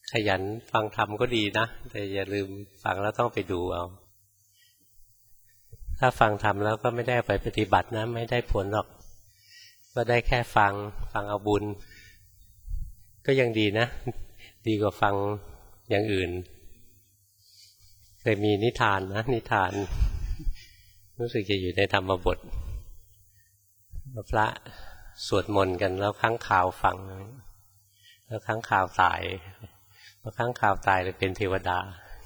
ขยันฟังธรรมก็ดีนะแต่อย่าลืมฟังแล้วต้องไปดูเอาถ้าฟังธรรมแล้วก็ไม่ได้ไปปฏิบัตินะไม่ได้ผลหรอกก็ได้แค่ฟังเอาบุญก็ยังดีนะดีกว่าฟังอย่างอื่นเคยมีนิทานนะนิทานรู้สึกจะอยู่ในธรรมบทพระสวดมนต์กันแล้วค้างคาวฟังแล้วค้างคาวตายพอค้างคาวตายเลยเป็นเทวดา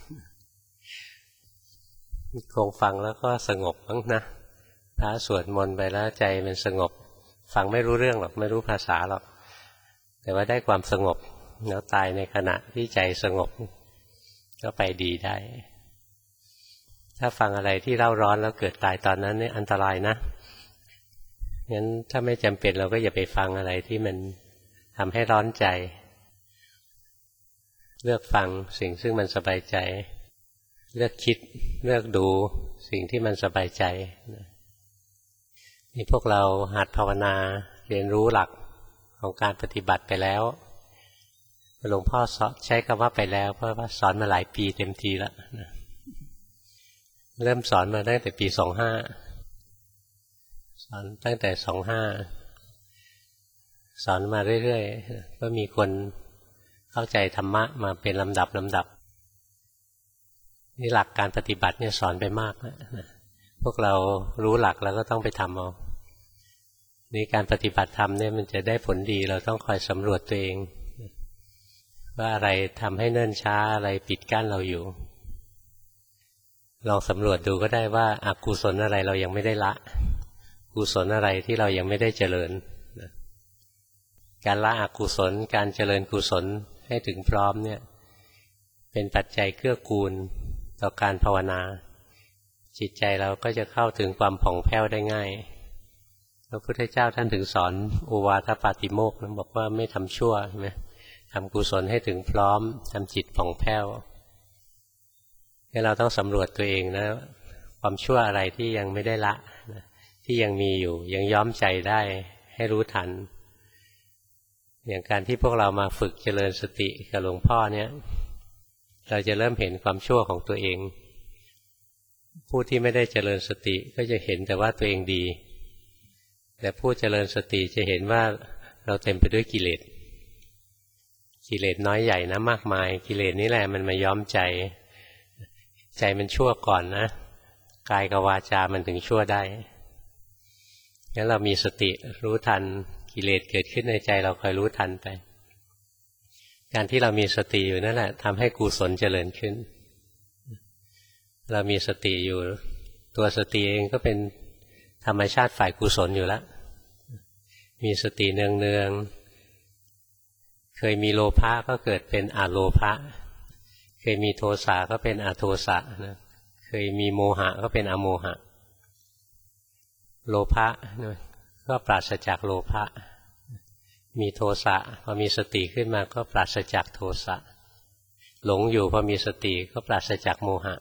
คงฟังแล้วก็สงบบ้างนะพระสวดมนต์ไปแล้วใจมันสงบฟังไม่รู้เรื่องหรอกไม่รู้ภาษาหรอกแต่ว่าได้ความสงบแล้วตายในขณะที่ใจสงบก็ไปดีได้ถ้าฟังอะไรที่เร่าร้อนแล้วเกิดตายตอนนั้นนี่อันตรายนะงั้นถ้าไม่จำเป็นเราก็อย่าไปฟังอะไรที่มันทำให้ร้อนใจเลือกฟังสิ่งซึ่งมันสบายใจเลือกคิดเลือกดูสิ่งที่มันสบายใจนี่พวกเราหัดภาวนาเรียนรู้หลักของการปฏิบัติไปแล้วหลวงพ่อใช้คำว่าไปแล้วเพราะว่าสอนมาหลายปีเต็มทีแล้วเริ่มสอนมาตั้งแต่ปี25สอนตั้งแต่25สอนมาเรื่อยๆก็มีคนเข้าใจธรรมะมาเป็นลำดับนี่หลักการปฏิบัติเนี่ยสอนไปมากแล้วนะพวกเรารู้หลักแล้วก็ต้องไปทำเอานี่การปฏิบัติธรรมเนี่ยมันจะได้ผลดีเราต้องคอยสำรวจตัวเองว่าอะไรทำให้เนิ่นช้าอะไรปิดกั้นเราอยู่ลองสำรวจดูก็ได้ว่าอกุศลอะไรเรายังไม่ได้ละกุศลอะไรที่เรายังไม่ได้เจริญการละอกุศลการเจริญกุศลให้ถึงพร้อมเนี่ยเป็นปัจจัยเกื้อกูลต่อการภาวนาจิตใจเราก็จะเข้าถึงความผ่องแผ้วได้ง่ายพระพุทธเจ้าท่านถึงสอนโอวาทปาติโมกข์นะบอกว่าไม่ทำชั่วใช่ไหมทำกุศลให้ถึงพร้อมทำจิตผ่องแผ้วให้เราต้องสำรวจตัวเองนะความชั่วอะไรที่ยังไม่ได้ละที่ยังมีอยู่ยังย้อมใจได้ให้รู้ทันอย่างการที่พวกเรามาฝึกเจริญสติกับหลวงพ่อเนี่ยเราจะเริ่มเห็นความชั่วของตัวเองผู้ที่ไม่ได้เจริญสติก็จะเห็นแต่ว่าตัวเองดีแต่ผู้เจริญสติจะเห็นว่าเราเต็มไปด้วยกิเลสน้อยใหญ่นะมากมายกิเลสนี่แหละมันมาย้อมใจมันชั่วก่อนนะกายกับวาจามันถึงชั่วได้งั้นเรามีสติรู้ทันกิเลสเกิดขึ้นในใจเราคอยรู้ทันไปการที่เรามีสติอยู่นั่นแหละทำให้กุศลเจริญขึ้นเรามีสติอยู่ตัวสติเองก็เป็นธรรมชาติฝ่ายกุศลอยู่แล้วมีสติเนืองๆเคยมีโลภะก็เกิดเป็นอโลภะเคยมีโทสะก็เป็นอโทสะนะเคยมีโมหะก็เป็นอโมหะโลภะก็ปราศจากโลภะมีโทสะพอมีสติขึ้นมาก็ปราศจากโทสะหลงอยู่พอมีสติก็ปราศจากโมหะ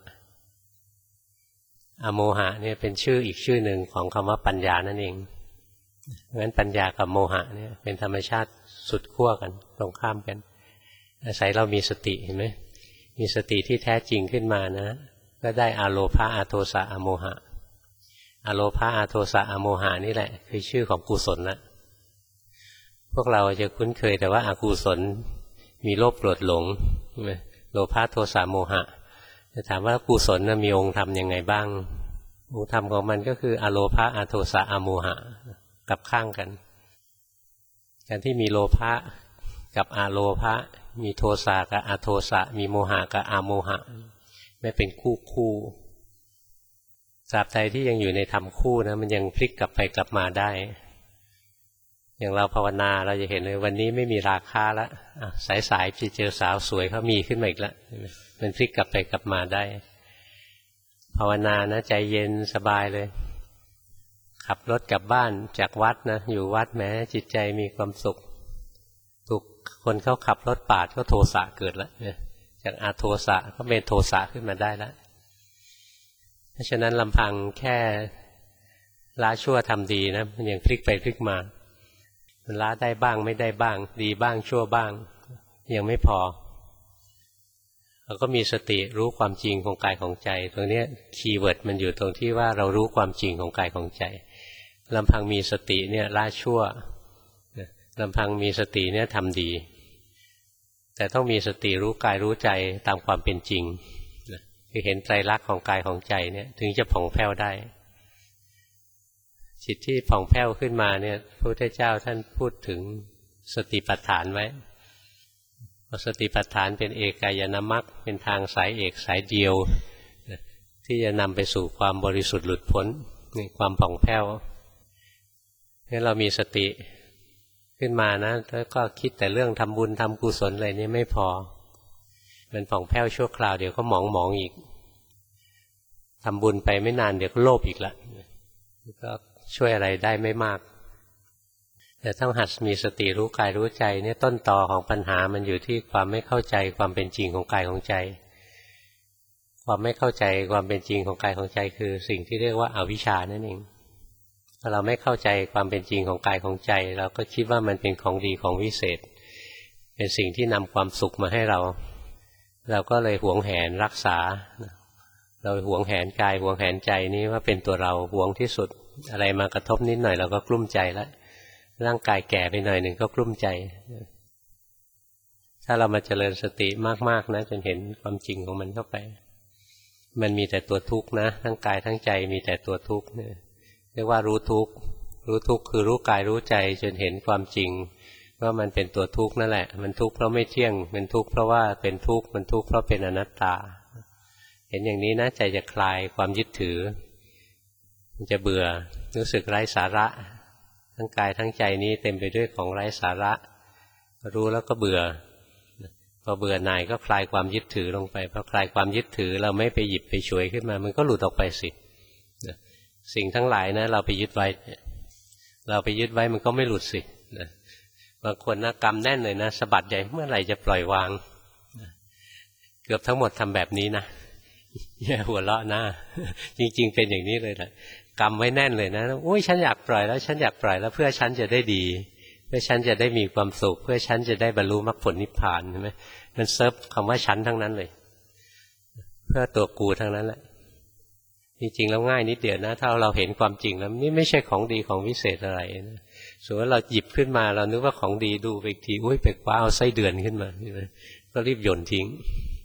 อโมหะเนี่ยเป็นชื่ออีกชื่อหนึ่งของคำว่าปัญญานั่นเองงั้นปัญญากับโมหะเนี่ยเป็นธรรมชาติสุดขั้วกันตรงข้ามกันอาศัยเรามีสติเห็นไหมมีสติที่แท้จริงขึ้นมานะก็ได้อโลภะอโทสะอโมหะอโลภะอโทสะอโมหะนี่แหละคือชื่อของกุศลละพวกเราจะคุ้นเคยแต่ว่าอกุศลมีโลภโกรธหลงโลภะโทสะโมหะจะถามว่ากุศลมีองค์ธรรมยังไงบ้างองค์ธรรมของมันก็คืออโลภะอโทสะอโมหะกับข้างกันการที่มีโลภะกับอโลภะมีโทสะกับอโทสะมีโมหะกับอโมหะไม่เป็นคู่ตราบใดที่ยังอยู่ในธรรมคู่นะมันยังพลิกกลับไปกลับมาได้อย่างเราภาวนาเราจะเห็นเลยวันนี้ไม่มีราคะแล้วสายๆเจอสาวสวยเขามีขึ้นมาอีกแล้วมันพลิกกลับไปกลับมาได้ภาวนานะใจเย็นสบายเลยขับรถกลับบ้านจากวัดนะอยู่วัดแม้จิตใจมีความสุขถูกคนเขาขับรถปาดก็โทสะเกิดแล้วจากอโทสะก็เป็นโทสะขึ้นมาได้แล้วเพราะฉะนั้นลำพังแค่ละชั่วทำดีนะมันยังพลิกไปพลิกมามันละได้บ้างไม่ได้บ้างดีบ้างชั่วบ้างยังไม่พอเราก็มีสติรู้ความจริงของกายของใจตรงนี้คีย์เวิร์ดมันอยู่ตรงที่ว่าเรารู้ความจริงของกายของใจลำพังมีสติเนี่ยละชั่วลำพังมีสติเนี่ยทำดีแต่ต้องมีสติรู้กายรู้ใจตามความเป็นจริงคือเห็นไตรลักษณ์ของกายของใจเนี่ยถึงจะผ่องแผ้วได้จิตที่ผ่องแผ้วขึ้นมาเนี่ยพระพุทธเจ้าท่านพูดถึงสติปัฏฐานไว้สติปัฏฐานเป็นเอกายนมรรคเป็นทางสายเอกสายเดียวที่จะนำไปสู่ความบริสุทธิ์หลุดพ้นนี่ความผ่องแผ้วงั้นเรามีสติขึ้นมานะแล้วก็คิดแต่เรื่องทำบุญทำกุศลอะไรนี่ไม่พอมันผ่องแผ้วชั่วคราวเดี๋ยวก็หมองอีกทำบุญไปไม่นานเดี๋ยวก็โลภอีกละก็ช่วยอะไรได้ไม่มากแต่ต้องหัดมีสติรู้กายรู้ใจเนี่ยต้นตอของปัญหามันอยู่ที่ความไม่เข้าใจความเป็นจริงของกายของใจความไม่เข้าใจความเป็นจริงของกายของใจคือสิ่งที่เรียกว่าอวิชชานั่นเองพอเราไม่เข้าใจความเป็นจริงของกายของใจเราก็คิดว่ามันเป็นของดีของวิเศษเป็นสิ่งที่นำความสุขมาให้เราก็เลยหวงแหนรักษาเราหวงแหนกายหวงแหนใจนี้ว่าเป็นตัวเราหวงที่สุดอะไรมากระทบนิดหน่อยเราก็กลุ้มใจแล้วร่างกายแก่ไปหน่อยหนึ่งก็กลุ้มใจถ้าเรามาเจริญสติมากๆนะจนเห็นความจริงของมันเข้าไปมันมีแต่ตัวทุกข์นะทั้งกายทั้งใจมีแต่ตัวทุกข์เนี่ยเรียกว่ารู้ทุกข์รู้ทุกข์คือรู้กายรู้ใจจนเห็นความจริงว่ามันเป็นตัวทุกข์นั่นแหละมันทุกข์เพราะไม่เที่ยงเป็นทุกข์เพราะว่าเป็นทุกข์มันทุกข์เพราะเป็นอนัตตาเห็นอย่างนี้นะใจจะคลายความยึดถือมันจะเบื่อรู้สึกไร้สาระทั้งกายทั้งใจนี้เต็มไปด้วยของไร้สาระรู้แล้วก็เบื่อพอเบื่อหน่ายก็คลายความยึดถือลงไปพอคลายความยึดถือเราไม่ไปหยิบไปฉวยขึ้นมามันก็หลุดออกไปสิสิ่งทั้งหลายนะเราไปยึดไว้มันก็ไม่หลุดสิบางคนนะกรรมแน่นเลยนะสะบัดใหญ่เมื่อไหร่จะปล่อยวางเกือบทั้งหมดทำแบบนี้นะอย่าหัวเราะนะจริงๆเป็นอย่างนี้เลยแหละกรรมไว้แน่นเลยนะโอ้ยฉันอยากปล่อยแล้วฉันอยากปล่อยแล้วเพื่อฉันจะได้ดีเพื่อฉันจะได้มีความสุขเพื่อฉันจะได้บรรลุมรรคผลนิพพานใช่ไหมมันเซิร์ฟคำว่าฉันทั้งนั้นเลยเพื่อตัวกูทั้งนั้นแหละจริงๆแล้วง่ายนิดเดียวนะถ้าเราเห็นความจริงแล้วนี่ไม่ใช่ของดีของวิเศษอะไรนะสมมติว่าเราหยิบขึ้นมาเรานึกว่าของดีดูไปอีกทีอุ้ยไปคว้าเอาไส้เดือนขึ้นมาก็รีบโยนทิ้ง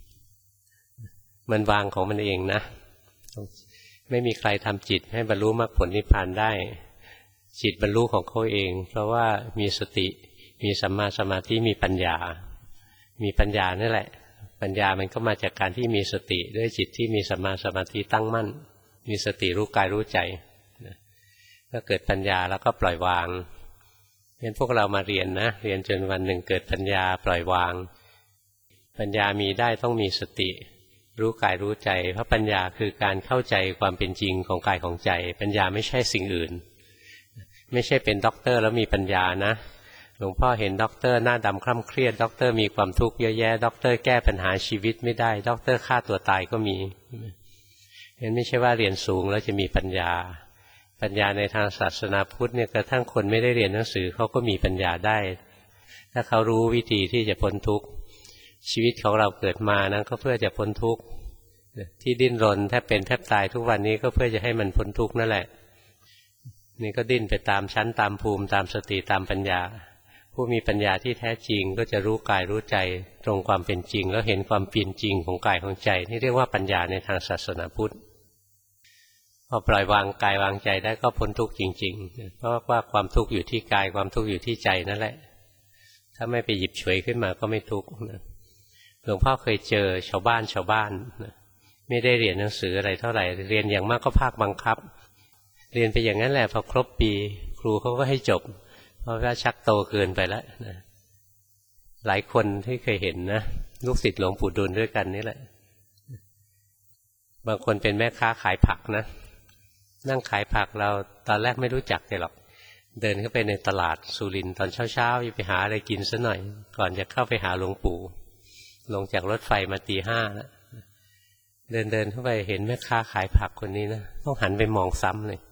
มันวางของมันเองนะไม่มีใครทำจิตให้บรรลุมรรคผลนิพพานได้จิตบรรลุของเขาเองเพราะว่ามีสติมีสัมมาสมาธิมีปัญญานั่นแหละปัญญามันก็มาจากการที่มีสติด้วยจิตที่มีสัมมาสมาธิตั้งมั่นมีสติรู้กายรู้ใจก็เกิดปัญญาแล้วก็ปล่อยวางเพราะฉะนั้นพวกเรามาเรียนนะเรียนจนวันหนึ่งเกิดปัญญาปล่อยวางปัญญามีได้ต้องมีสติรู้กายรู้ใจเพราะปัญญาคือการเข้าใจความเป็นจริงของกายของใจปัญญาไม่ใช่สิ่งอื่นไม่ใช่เป็นด็อกเตอร์แล้วมีปัญญานะหลวงพ่อเห็นด็อกเตอร์หน้าดำคร่ำเครียดด็อกเตอร์มีความทุกข์เยอะแยะด็อกเตอร์แก้ปัญหาชีวิตไม่ได้ด็อกเตอร์ฆ่าตัวตายก็มีงั้นไม่ใช่ว่าเรียนสูงแล้วจะมีปัญญาในทางศาสนาพุทธเนี่ยกระทั่งคนไม่ได้เรียนหนังสือเขาก็มีปัญญาได้ถ้าเขารู้วิธีที่จะพ้นทุกข์ชีวิตของเราเกิดมานั้นก็เพื่อจะพ้นทุกข์ที่ดิ้นรนแทบเป็นแทบตายทุกวันนี้ก็เพื่อจะให้มันพ้นทุกข์นั่นแหละนี่ก็ดิ้นไปตามชั้นตามภูมิตามสติตามปัญญาผู้มีปัญญาที่แท้จริงก็จะรู้กายรู้ใจตรงความเป็นจริงแล้วเห็นความเป็นจริงของกายของใจนี่เรียกว่าปัญญาในทางศาสนาพุทธพอปล่อยวางกายวางใจได้ก็พ้นทุกข์จริงๆเพราะว่าความทุกข์อยู่ที่กายความทุกข์อยู่ที่ใจนั่นแหละถ้าไม่ไปหยิบฉวยขึ้นมาก็ไม่ทุกข์หลวงพ่อเคยเจอชาวบ้านไม่ได้เรียนหนังสืออะไรเท่าไหร่เรียนอย่างมากก็ภาคบังคับเรียนไปอย่างนั้นแหละพอครบปีครูเขาก็ให้จบเพราะว่าชักโตเกินไปแล้วนะหลายคนที่เคยเห็นนะลูกศิษย์หลวงปู่ดูลด้วยกันนี่แหละบางคนเป็นแม่ค้าขายผักนะนั่งขายผักเราตอนแรกไม่รู้จักเลยหรอกเดินเข้าไปในตลาดสุรินทร์ตอนเช้าๆไปหาอะไรกินซะหน่อยก่อนจะเข้าไปหาหลวงปู่ลงจากรถไฟมาตี 5แล้วเดินเข้าไปเห็นแม่ค้าขายผักคนนี้นะต้องหันไปมองซ้ำเลย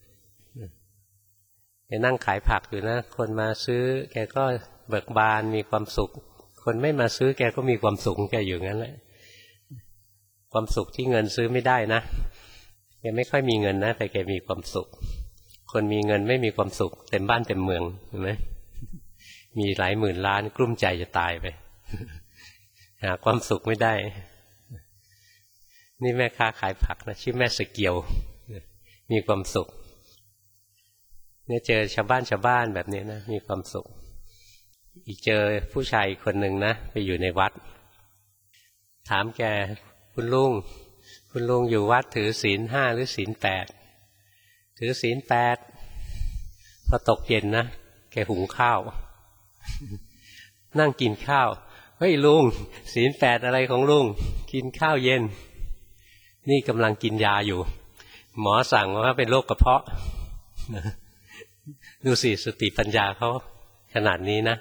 แกนั่งขายผักอยู่นะคนมาซื้อแกก็เบิกบานมีความสุขคนไม่มาซื้อแกก็มีความสุขแกอยู่งั้นแหละความสุขที่เงินซื้อไม่ได้นะแกไม่ค่อยมีเงินนะแต่แกมีความสุขคนมีเงินไม่มีความสุขเต็มบ้านเต็มเมืองเห็นไหมมีหลายหมื่นล้านกลุ้มใจจะตายไปหาความสุขไม่ได้นี่แม่ค้าขายผักนะชื่อแม่สเกียวมีความสุขเนี่ยเจอชาวบ้านแบบนี้นะมีความสุขอีกเจอผู้ชายคนหนึ่งนะไปอยู่ในวัดถามแกคุณลุงอยู่วัดถือศีล 5หรือศีล 8ถือศีล 8พอตกเย็นนะแกหุงข้าวนั่งกินข้าวเฮ้ยลุงศีล 8อะไรของลุงกินข้าวเย็นนี่กำลังกินยาอยู่หมอสั่งว่าเป็นโรคกระเพาะดูสิสติปัญญาเขาขนาดนี้นะ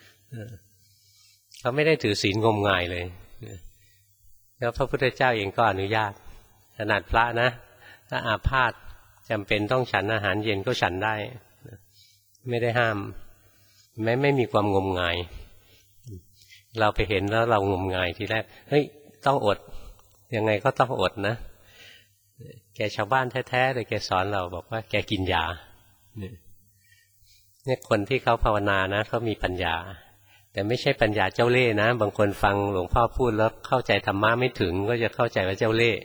เขาไม่ได้ถือศีลงมงายเลยแล้วพระพุทธเจ้าเองก็อนุญาตขนาดพระนะถ้าอาพาธจำเป็นต้องฉันอาหารเย็นก็ฉันได้ไม่ได้ห้ามแม้ไม่มีความงมงายเราไปเห็นแล้วเรางมงายทีแรกเฮ้ยต้องอดยังไงก็ต้องอดนะแกชาวบ้านแท้ๆเลยแกสอนเราบอกว่าแกกินยาเนี่ยคนที่เขาภาวนานะเขามีปัญญาแต่ไม่ใช่ปัญญาเจ้าเล่ห์นะบางคนฟังหลวงพ่อพูดแล้วเข้าใจธรรมะไม่ถึงก็จะเข้าใจว่าเจ้าเล่ห์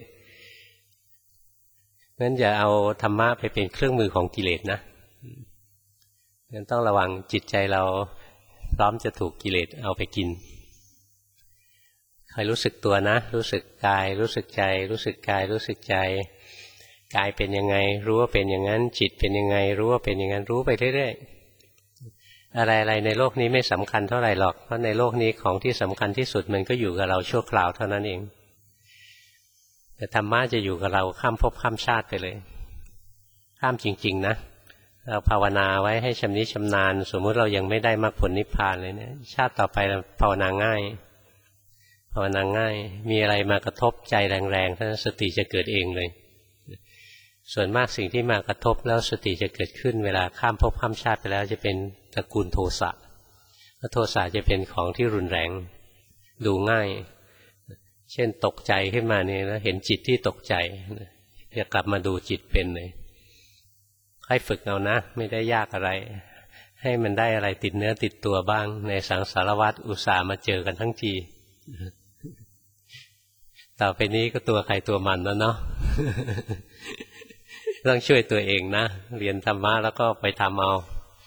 งั้นอย่าเอาธรรมะไปเป็นเครื่องมือของกิเลสนะงั้นต้องระวังจิตใจเราพร้อมจะถูกกิเลสเอาไปกินคอยรู้สึกตัวนะรู้สึกกายรู้สึกใจรู้สึกกายรู้สึกใจกายเป็นยังไงรู้ว่าเป็นอย่างนั้นจิตเป็นยังไงรู้ว่าเป็นอย่างนั้นรู้ไปเรื่อยๆอะไรๆในโลกนี้ไม่สำคัญเท่าไหร่หรอกเพราะในโลกนี้ของที่สำคัญที่สุดมันก็อยู่กับเราชั่วคราวเท่านั้นเองแต่ธรรมะจะอยู่กับเราข้ามภพข้ามชาติไปเลยข้ามจริงๆนะเราภาวนาไว้ให้ชำนิชำนาญสมมุติเรายังไม่ได้มรรคผลนิพพานเลยเนี่ยชาติต่อไปเราภาวนาง่ายภาวนาง่ายมีอะไรมากระทบใจแรงๆท่านสติจะเกิดเองเลยส่วนมากสิ่งที่มากระทบแล้วสติจะเกิดขึ้นเวลาข้ามภพข้ามชาติไปแล้วจะเป็นตระกูลโทสะโทสะจะเป็นของที่รุนแรงดูง่ายเช่นตกใจขึ้นมานี่แล้วเห็นจิตที่ตกใจจะกลับมาดูจิตเป็นเลยค่อยฝึกเอานะไม่ได้ยากอะไรให้มันได้อะไรติดเนื้อติดตัวบ้างในสังสารวัฏอุตส่าห์มาเจอกันทั้งทีต่อไปนี้ก็ตัวใครตัวมันแล้วเนาะต้องช่วยตัวเองนะเรียนธรรมะแล้วก็ไปทำเอา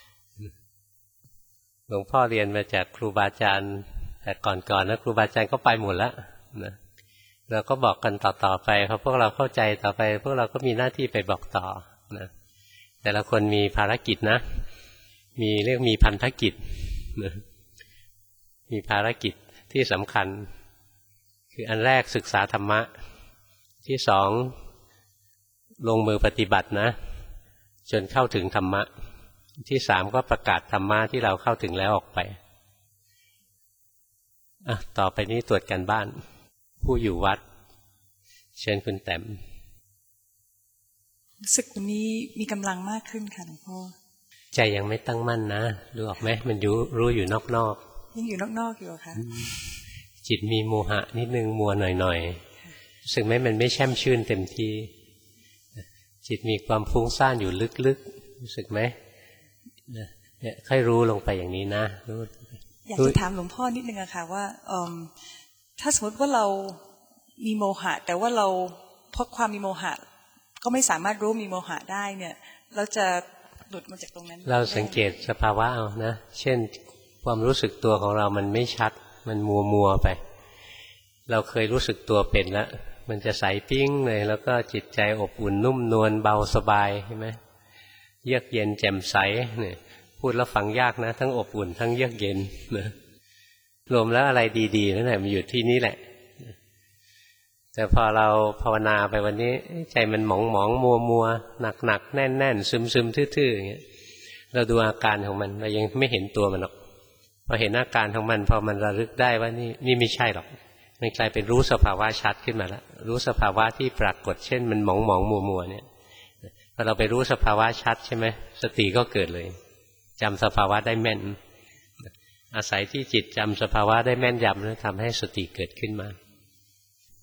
หลวงพ่อเรียนมาจากครูบาอาจารย์แต่ก่อนนะครูบาอาจารย์ก็ไปหมดแล้วนะเราก็บอกกันต่อไปพอพวกเราเข้าใจต่อไปพวกเราก็มีหน้าที่ไปบอกต่อนะแต่ละคนมีภารกิจนะเรียกมีพันธกิจนะมีภารกิจที่สำคัญคืออันแรกศึกษาธรรมะที่สองลงมือปฏิบัตินะจนเข้าถึงธรรมะที่สามก็ประกาศธรรมะที่เราเข้าถึงแล้วออกไปต่อไปนี้ตรวจกันบ้านผู้อยู่วัดเชิญคุณแต้มรู้สึกวันนี้มีกำลังมากขึ้นค่ะหลวงพ่อใจยังไม่ตั้งมั่นนะรู้ออกไหมมันรู้อยู่นอกยังอยู่นอกอยู่ค่ะจิตมีโมหะนิดนึงมัวหน่อยๆรู้สึกไหมมันไม่แช่มชื่นเต็มที่จิตมีความฟุ้งซ่านอยู่ลึกๆรู้สึกไหมเนี่ยค่อยรู้ลงไปอย่างนี้นะอยากจะถามหลวงพ่อนิดนึงอะค่ะว่าถ้าสมมติว่าเรามีโมหะแต่ว่าเราเพราะความมีโมหะก็ไม่สามารถรู้มีโมหะได้เนี่ยเราจะหลุดมาจากตรงนั้นเราสังเกตสภาวะเอานะเช่นความรู้สึกตัวของเรามันไม่ชัดมันมัวไปเราเคยรู้สึกตัวเป็นแล้วมันจะใสปิ้งเลยแล้วก็จิตใจอบอุ่นนุ่มนวลเบาสบายใช่ไหมเยือกเย็นแจ่มใสเนี่ยพูดแล้วฟังยากนะทั้งอบอุ่นทั้งเยือกเย็นนะรวมแล้วอะไรดีๆนั่นแหละมันอยู่ที่นี่แหละแต่พอเราภาวนาไปวันนี้ใจมันหมองมัวหนักแน่นซึมทื่อๆอย่างเงี้ยเราดูอาการของมันเรายังไม่เห็นตัวมันหรอกพอเห็นอาการของมันพอมันระลึกได้ว่านี่ไม่ใช่หรอกมันกลายเป็นรู้สภาวะชัดขึ้นมาแล้วรู้สภาวะที่ปรากฏเช่นมันหมองมัวเนี่ยพอเราไปรู้สภาวะชัดใช่ไหมสติก็เกิดเลยจำสภาวะได้แม่นอาศัยที่จิตจำสภาวะได้แม่นยำแล้วทำให้สติเกิดขึ้นมา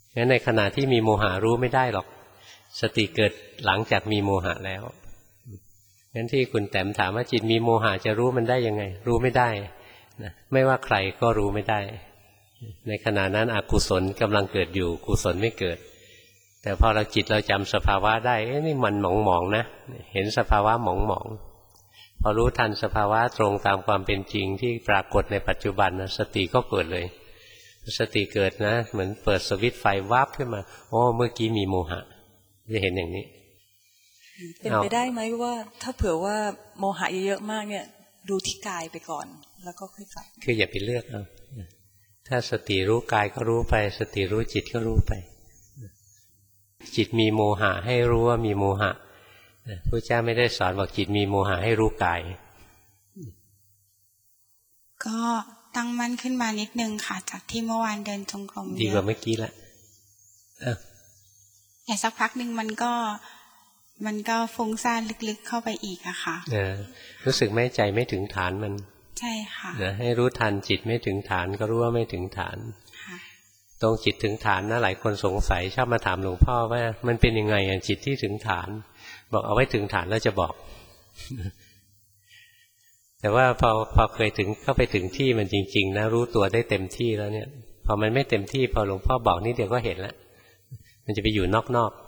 งั้นในขณะที่มีโมหะรู้ไม่ได้หรอกสติเกิดหลังจากมีโมหะแล้วงั้นที่คุณแต้มถามว่าจิตมีโมหะจะรู้มันได้ยังไงรู้ไม่ได้นะไม่ว่าใครก็รู้ไม่ได้ในขณะนั้นอกุศลกำลังเกิดอยู่กุศลไม่เกิดแต่พอเราจิตเราจำสภาวะได้นี่มันหมองๆนะเห็นสภาวะหมองๆพอรู้ทันสภาวะตรงตามความเป็นจริงที่ปรากฏในปัจจุบันนะสติก็เกิดเลยสติเกิดนะเหมือนเปิดสวิตช์ไฟวาบขึ้นมาโอ้เมื่อกี้มีโมหะจะเห็นอย่างนี้เป็นไปได้ไหมว่าถ้าเผื่อว่าโมหะเยอะๆมากเนี่ยดูที่กายไปก่อนแล้วก็ค่อยกลับคืออย่าไปเลือกเอาถ้าสติรู้กายก็รู้ไปสติรู้จิตก็รู้ไปจิตมีโมหะให้รู้ว่ามีโมหะพระเจ้าไม่ได้สอนบอกจิตมีโมหะให้รู้กายก็ตั้งมั่นขึ้นมานิดนึงค่ะจากที่เมื่อวานเดินจงกรมดีกว่าเมื่อกี้ละแต่สักพักหนึ่งมันก็ฟุ้งซ่านลึกๆเข้าไปอีกอะค่ะรู้สึกไม่ใจไม่ถึงฐานมันใช่ค่ะให้รู้ทันจิตไม่ถึงฐานก็รู้ว่าไม่ถึงฐานตรงจิตถึงฐานนะหลายคนสงสัยชอบมาถามหลวงพ่อว่ามันเป็นยังไงจิตที่ถึงฐานบอกเอาไว้ถึงฐานแล้วจะบอก แต่ว่าพอเคยถึงเข้าไปถึงที่มันจริงๆนะรู้ตัวได้เต็มที่แล้วเนี่ยพอมันไม่เต็มที่พอหลวงพ่อบอกนิดเดียวก็เห็นแล้วมันจะไปอยู่นอก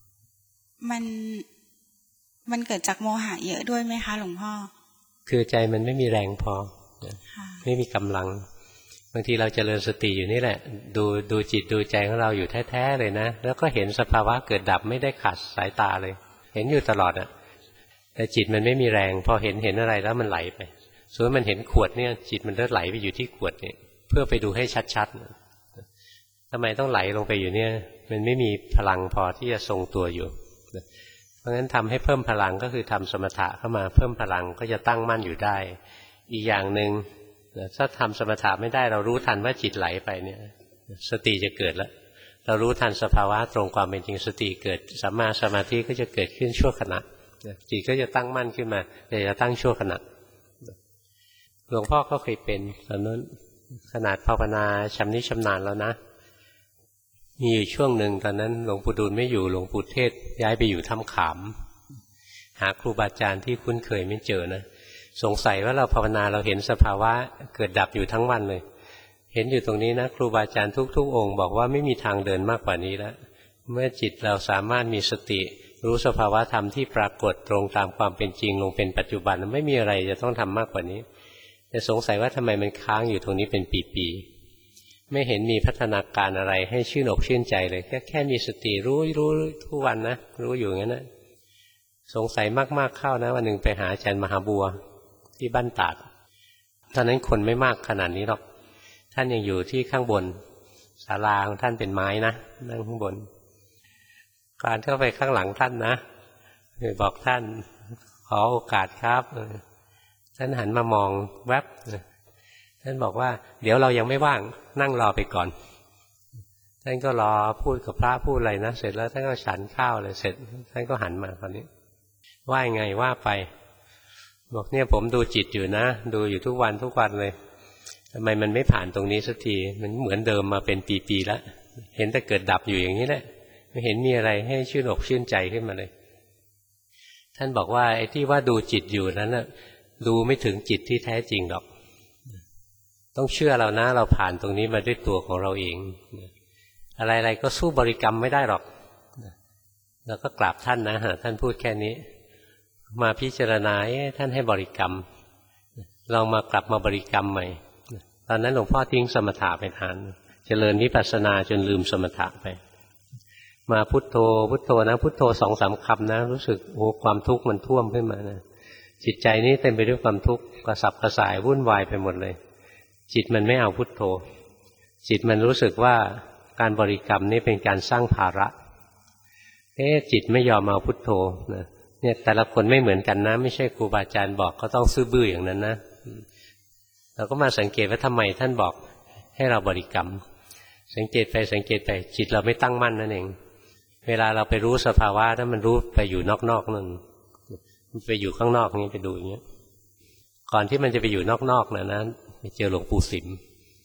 มันเกิดจากโมหะเยอะด้วยไหมคะหลวงพ่อคือใจมันไม่มีแรงพอไม่มีกำลังบางทีเราเจริญสติอยู่นี่แหละดูจิตดูใจของเราอยู่แท้ๆเลยนะแล้วก็เห็นสภาวะเกิดดับไม่ได้ขาดสายตาเลยเห็นอยู่ตลอดอ่ะแต่จิตมันไม่มีแรงพอเห็นอะไรแล้วมันไหลไปส่วนมันเห็นขวดเนี่ยจิตมันเลื่อนไหลไปอยู่ที่ขวดเนี่ยเพื่อไปดูให้ชัดๆทำไมต้องไหลลงไปอยู่เนี่ยมันไม่มีพลังพอที่จะทรงตัวอยู่เพราะงั้นทำให้เพิ่มพลังก็คือทำสมถะเข้ามาเพิ่มพลังก็จะตั้งมั่นอยู่ได้อีกอย่างหนึ่งถ้าทำสมถะไม่ได้เรารู้ทันว่าจิตไหลไปเนี่ยสติจะเกิดแล้วเรารู้ทันสภาวะตรงความเป็นจริงสติเกิดสัมมาสมาธิก็จะเกิดขึ้นชั่วขณะจิตก็จะตั้งมั่นขึ้นมาแต่จะตั้งชั่วขณะหลวงพ่อก็เคยเป็นตอนนั้นขนาดภาวนาชำนิชำนาญแล้วนะมีอยู่ช่วงหนึ่งตอนนั้นหลวงปู่ดูลไม่อยู่หลวงปู่เทศย้ายไปอยู่ถ้ำขามหาครูบาอาจารย์ที่คุ้นเคยไม่เจอนะสงสัยว่าเราภาวนาเราเห็นสภาวะเกิดดับอยู่ทั้งวันเลยเห็นอยู่ตรงนี้นะครูบาอาจารย์ทุกองค์บอกว่าไม่มีทางเดินมากกว่านี้แล้วเมื่อจิตเราสามารถมีสติรู้สภาวะธรรมที่ปรากฏตรงตามความเป็นจริงลงเป็นปัจจุบันไม่มีอะไรจะต้องทำมากกว่านี้แต่สงสัยว่าทำไมมันค้างอยู่ตรงนี้เป็นปีๆไม่เห็นมีพัฒนาการอะไรให้ชื่นอกชื่นใจเลยแค่มีสติรู้ทุกวันนะรู้อยู่งั้นนะสงสัยมากๆเข้านะวันหนึ่งไปหาอาจารย์มหาบัวที่บ้านตาดตอนนั้นคนไม่มากขนาดนี้หรอกท่านยังอยู่ที่ข้างบนศาลาของท่านเป็นไม้นะนั่งข้างบนการเข้าไปข้างหลังท่านนะบอกท่านขอโอกาสครับท่านหันมามองแวบท่านบอกว่าเดี๋ยวเรายังไม่ว่างนั่งรอไปก่อนท่านก็รอพูดกับพระพูดอะไรนะเสร็จแล้วท่านก็ฉันข้าวเลยเสร็จท่านก็หันมาตอนนี้ว่าไงว่าไปบอกเนี่ยผมดูจิตอยู่นะดูอยู่ทุกวันเลยทำไมมันไม่ผ่านตรงนี้สักทีมันเหมือนเดิมมาเป็นปีๆแล้วเห็นแต่เกิดดับอยู่อย่างนี้แหละไม่เห็นมีอะไรให้ชื่นอกชื่นใจขึ้นมาเลยท่านบอกว่าไอ้ที่ว่าดูจิตอยู่นั้นน่ะดูไม่ถึงจิตที่แท้จริงหรอกต้องเชื่อเรานะเราผ่านตรงนี้มาด้วยตัวของเราเองอะไรๆก็สู้บริกรรมไม่ได้หรอกแล้วก็กราบท่านนะท่านพูดแค่นี้มาพิจารณาท่านให้บริกรรมลองมากลับมาบริกรรมใหม่ตอนนั้นหลวงพ่อทิ้งสมถะไปนานเจริญวิปัสสนาจนลืมสมถะไปมาพุทโธพุทโธนะพุทโธ 2-3 คำนะรู้สึกโอ้ความทุกข์มันท่วมขึ้นมานะจิตใจนี้เต็มไปด้วยความทุกข์กระสับกระส่ายวุ่นวายไปหมดเลยจิตมันไม่เอาพุทโธจิตมันรู้สึกว่าการบริกรรมนี้เป็นการสร้างภาระจิตไม่ยอมเอาพุทโธนะเนี่ยแต่ละคนไม่เหมือนกันนะไม่ใช่ครูบาอาจารย์บอกก็ต้องซื่อบื้ออย่างนั้นนะเราก็มาสังเกตว่าทำไมท่านบอกให้เราบริกรรมสังเกตไปจิตเราไม่ตั้งมั่นนั่นเองเวลาเราไปรู้สภาวะถ้ามันรู้ไปอยู่นอกๆนั่นมันไปอยู่ข้างนอกนี้ไปดูอย่างเงี้ยก่อนที่มันจะไปอยู่นอกๆนะไปเจอหลวงปู่สิม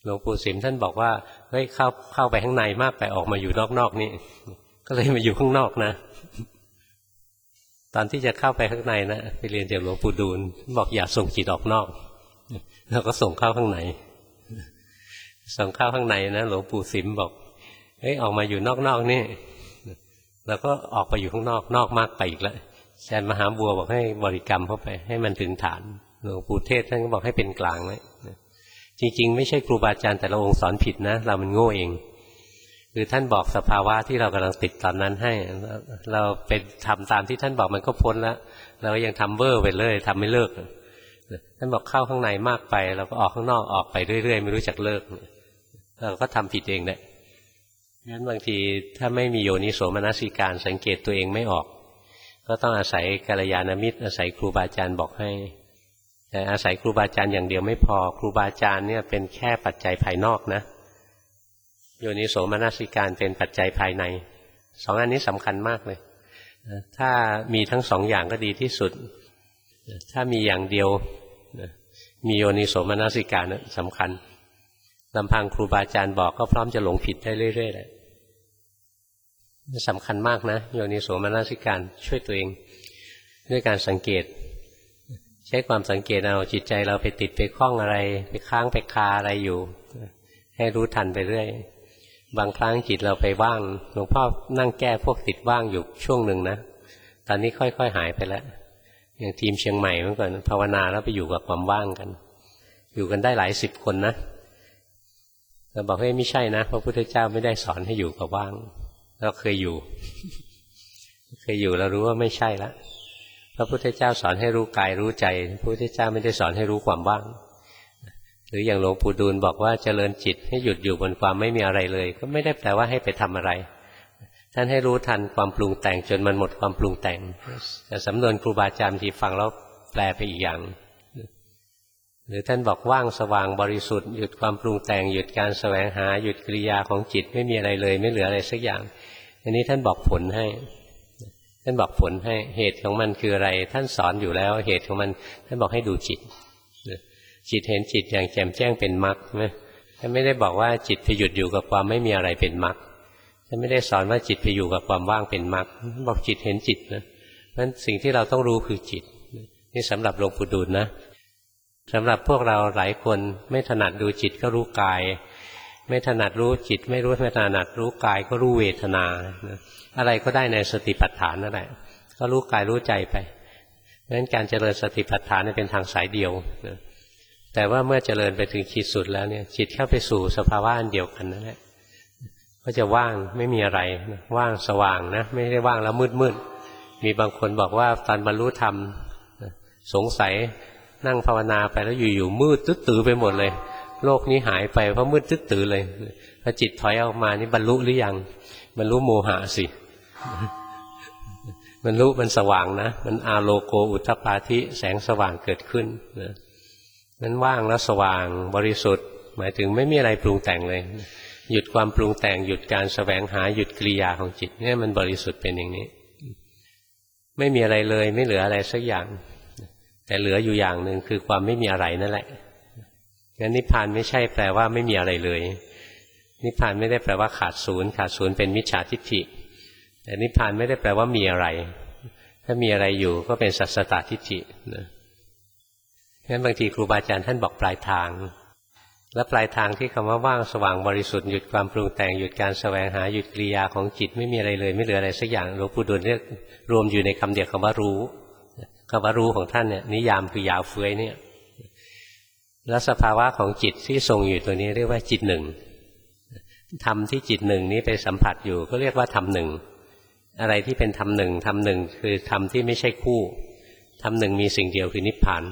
หลวงปู่สิมท่านบอกว่าเฮ้ยเข้าไปข้างในมากไปออกมาอยู่นอกๆนี่ก็เลยมาอยู่ข้างนอกนะตอนที่จะเข้าไปข้างในนะไปเรียนจากหลวงปู่ดูลบอกอย่าส่งจิตออกนอกเราก็ส่งเข้าข้างในส่งเข้าข้างในนะหลวงปู่สิมบอกเฮ้ยออกมาอยู่นอกๆนี่เราก็ออกไปอยู่ข้างนอกมากไปอีกแล้วอาจารย์มหาบัวบอกให้บริกรรมเข้าไปให้มันถึงฐานหลวงปู่เทศท่านก็บอกให้เป็นกลางไว้จริงๆไม่ใช่ครูบาอาจารย์แต่ละองค์สอนผิดนะเรามันโง่เองคือท่านบอกสภาวะที่เรากำลังติดตอนนั้นให้เราไปทำตามที่ท่านบอกมันก็พ้นแล้วเรายังทำเวอร์ไปเลยทำไม่เลิกท่านบอกเข้าข้างในมากไปเราก็ออกข้างนอกออกไปเรื่อยๆไม่รู้จักเลิกเราก็ทำผิดเองแหละงั้นบางทีถ้าไม่มีโยนิโสมนสิการสังเกตตัวเองไม่ออกก็ต้องอาศัยกัลยาณมิตรอาศัยครูบาอาจารย์บอกให้แต่อาศัยครูบาอาจารย์อย่างเดียวไม่พอครูบาอาจารย์เนี่ยเป็นแค่ปัจจัยภายนอกนะโยนิโสมนสิการเป็นปัจจัยภายในสองอันนี้สำคัญมากเลยถ้ามีทั้งสองอย่างก็ดีที่สุดถ้ามีอย่างเดียวมีโยนิโสมนสิการสำคัญลำพังครูบาอาจารย์บอกก็พร้อมจะหลงผิดได้เรื่อยๆเลยสำคัญมากนะโยนิโสมนสิการช่วยตัวเองด้วยการสังเกตใช้ความสังเกตเอาจิตใจเราไปติดไปคล้องอะไรไปค้างไปคาอะไรอยู่ให้รู้ทันไปเรื่อยบางครั้งจิตเราไปว่างหลวงพ่อนั่งแก้พวกติดว่างอยู่ช่วงหนึ่งนะตอนนี้ค่อยๆหายไปแล้วอย่างทีมเชียงใหม่เมื่อก่อนภาวนาแล้วไปอยู่กับความว่างกันอยู่กันได้หลายสิบคนนะเราบอกให้ไม่ใช่นะพระพุทธเจ้าไม่ได้สอนให้อยู่กับว่างเราเคยอยู่เรารู้ว่าไม่ใช่ละพระพุทธเจ้าสอนให้รู้กายรู้ใจพระพุทธเจ้าไม่ได้สอนให้รู้ความว่างหรืออย่างหลวงปู่ดูลบอกว่าเจริญจิตให้หยุดอยู่บนความไม่มีอะไรเลยก็ไม่ได้แปลว่าให้ไปทำอะไรท่านให้รู้ทันความปรุงแต่งจนมันหมดความปรุงแต่งแต่สำนวนครูบาอาจารย์ที่ฟังแล้วแปลไปอีกอย่างหรือท่านบอกว่างสว่างบริสุทธิ์หยุดความปรุงแต่งหยุดการแสวงหาหยุดกิริยาของจิตไม่มีอะไรเลยไม่เหลืออะไรสักอย่างอันนี้ท่านบอกผลให้เหตุของมันคืออะไรท่านสอนอยู่แล้วเหตุของมันท่านบอกให้ดูจิตจิตเห็นจิตอย่างแจ่มแจ้งเป็นมรรคนะท่านไม่ได้บอกว่าจิตไปหยุดอยู่กับความไม่มีอะไรเป็นมรรคท่านไม่ได้สอนว่าจิตไปอยู่กับความว่างเป็นมรรคบอกจิตเห็นจิตนะเพราะฉะนั้นสิ่งที่เราต้องรู้คือจิตนี่สำหรับหลวงปู่ดูลนะสำหรับพวกเราหลายคนไม่ถนัดดูจิตก็รู้กายไม่ถนัดรู้จิตไม่ถนัดรู้กายก็รู้เวทนาอะไรก็ได้ในสติปัฏฐานนั่นแหละก็รู้กายรู้ใจไปเพราะฉะนั้นการเจริญสติปัฏฐานเป็นทางสายเดียวแต่ว่าเมื่อเจริญไปถึงขีดสุดแล้วเนี่ยจิตเข้าไปสู่สภาวะอันเดียวกันนั่นแหละก็จะว่างไม่มีอะไรว่างสว่างนะไม่ได้ว่างแล้วมืดมีบางคนบอกว่าตอนบรรลุธรรมสงสัยนั่งภาวนาไปแล้วอยู่ๆมืดตึ๊ดตื้อไปหมดเลยโลกนี้หายไปเพราะมืดตึ๊ดตื้อเลยพอจิตถอยออกมานี่บรรลุหรือยังบรรลุโมหะสิบรรลุมันสว่างนะมันอาโลโกอุทธปาธิแสงสว่างเกิดขึ้นนะนั้นว่างแล้วสว่างบริสุทธิ์หมายถึงไม่มีอะไรปรุงแต่งเลยหยุดความปรุงแต่งหยุดการแสวงหาหยุดกิริยาของจิตเนี่ยมันบริสุทธิ์เป็นอย่างนี้ไม่มีอะไรเลยไม่เหลืออะไรสักอย่างแต่เหลืออยู่อย่างหนึ่งคือความไม่มีอะไรนั่นแหละงั้นนิพพานไม่ใช่แปลว่าไม่มีอะไรเลยนิพพานไม่ได้แปลว่าขาดศูนย์เป็นมิจฉาทิฏฐิแต่นิพพานไม่ได้แปลว่ามีอะไรถ้ามีอะไรอยู่ก็เป็นสัสสตทิฏฐินะงั้นบางทีครูบาอาจารย์ท่านบอกปลายทางและปลายทางที่คำว่าว่างสว่างบริสุทธิ์หยุดความปรุงแต่งหยุดการแสวงหาหยุดกิริยาของจิตไม่มีอะไรเลยไม่เหลืออะไรสักอย่างหลวงปู่ดูลเรียกรวมอยู่ในคำเดียวคำว่ารู้คำว่ารู้ของท่านเนี่ยนิยามคือยาวเฟื้อยเนี่ยแล้วสภาวะของจิตที่ทรงอยู่ตัวนี้เรียกว่าจิตหนึ่งธรรมที่จิตหนึ่งนี้ไปสัมผัสอยู่ก็เรียกว่าธรรมหนึ่งอะไรที่เป็นธรรมหนึ่งคือธรรมที่ไม่ใช่คู่ธรรมหนึ่งมีสิ่งเดียวคือนิพพาน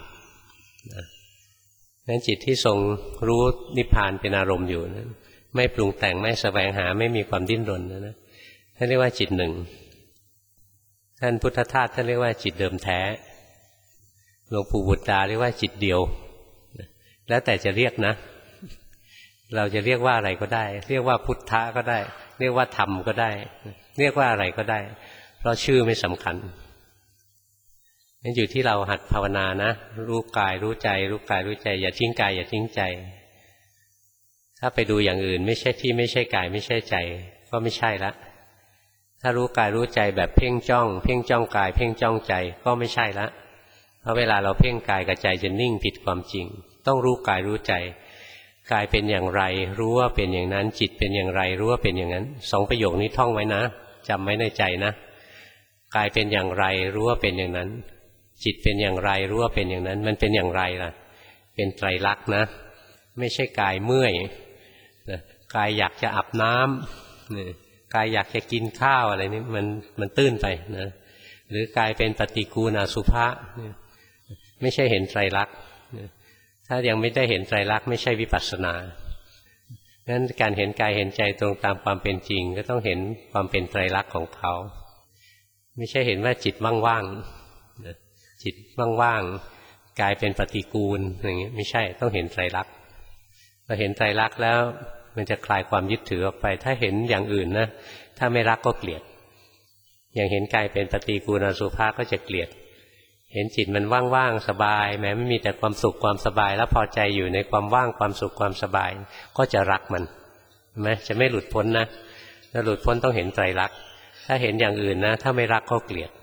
นั้นจิตที่ทรงรู้นิพพานเป็นอารมณ์อยู่นั้นไม่ปรุงแต่งไม่แสวงหาไม่มีความดิ้นรนนะท่านเรียกว่าจิตหนึ่งท่านพุทธทาสท่านเรียกว่าจิตเดิมแท้หลวงปู่บุตรดาเรียกว่าจิตเดียวแล้วแต่จะเรียกนะเราจะเรียกว่าอะไรก็ได้เรียกว่าพุทธะก็ได้เรียกว่าธรรมก็ได้เรียกว่าอะไรก็ได้เพราะชื่อไม่สำคัญนั่นอยู่ที่เราหัดภาวนานะรู้กายรู้ใจรู้กายรู้ใจอย่าทิ้งกายอย่าทิ้งใจถ้าไปดูอย่างอื่นไม่ใช่ที่ไม่ใช่กายไม่ใช่ใจก็ไม่ใช่ละถ้ารู้กายรู้ใจแบบเพ่งจ้องกายเพ่งจ้องใจก็ไม่ใช่ละเพราะเวลาเราเพ่งกายกับใจจะนิ่งผิดความจริงต้องรู้กายรู้ใจกายเป็นอย่างไรรู้ว่าเป็นอย่างนั้นจิตเป็นอย่างไรรู้ว่าเป็นอย่างนั้นสองประโยคนี้ท่องไว้นะจำไว้ในใจนะกายเป็นอย่างไรรู้ว่าเป็นอย่างนั้นจิตเป็นอย่างไรรู้ว่าเป็นอย่างนั้นมันเป็นอย่างไรล่ะเป็นไตรลักษณ์นะไม่ใช่กายเมื่อยกายอยากจะอาบน้ำกายอยากจะกินข้าวอะไรนี่มันตื้นไปนะหรือกายเป็นปฏิกูณอสุภะไม่ใช่เห็นไตรลักษณ์ถ้ายังไม่ได้เห็นไตรลักษณ์ไม่ใช่วิปัสสนางั้นการเห็นกายเห็นใจตรงตามความเป็นจริงก็ต้องเห็นความเป็นไตรลักษณ์ของเขาไม่ใช่เห็นว่าจิตว่างๆจิตว่างๆกายเป็นปฏิกูลอย่างนี้ไม่ใช่ต้องเห็นไตรลักษณ์พอเห็นไตรลักษณ์แล้วมันจะคลายความยึดถือออกไปถ้าเห็นอย่างอื่นนะถ้าไม่รักก็เกลียดอย่างเห็นกายเป็นปฏิกูณอสุภะก็จะเกลียดเห็นจิตมันว่างๆสบายแม้ไม่มีแต่ความสุขความสบายแล้วพอใจอยู่ในความว่างความสุขความสบายก็จะรักมันเห็นไหมจะไม่หลุดพ้นนะถ้าหลุดพ้นต้องเห็นไตรลักษณ์ถ้าเห็นอย่างอื่นนะถ้าไม่รักก็เกลียด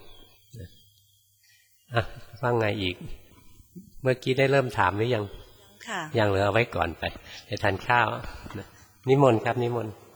อ่ะว่าไงอีกเมื่อกี้ได้เริ่มถามหรือยังยังเหลือเอาไว้ก่อนไปทานข้าวนิมนต์ครับนิมนต์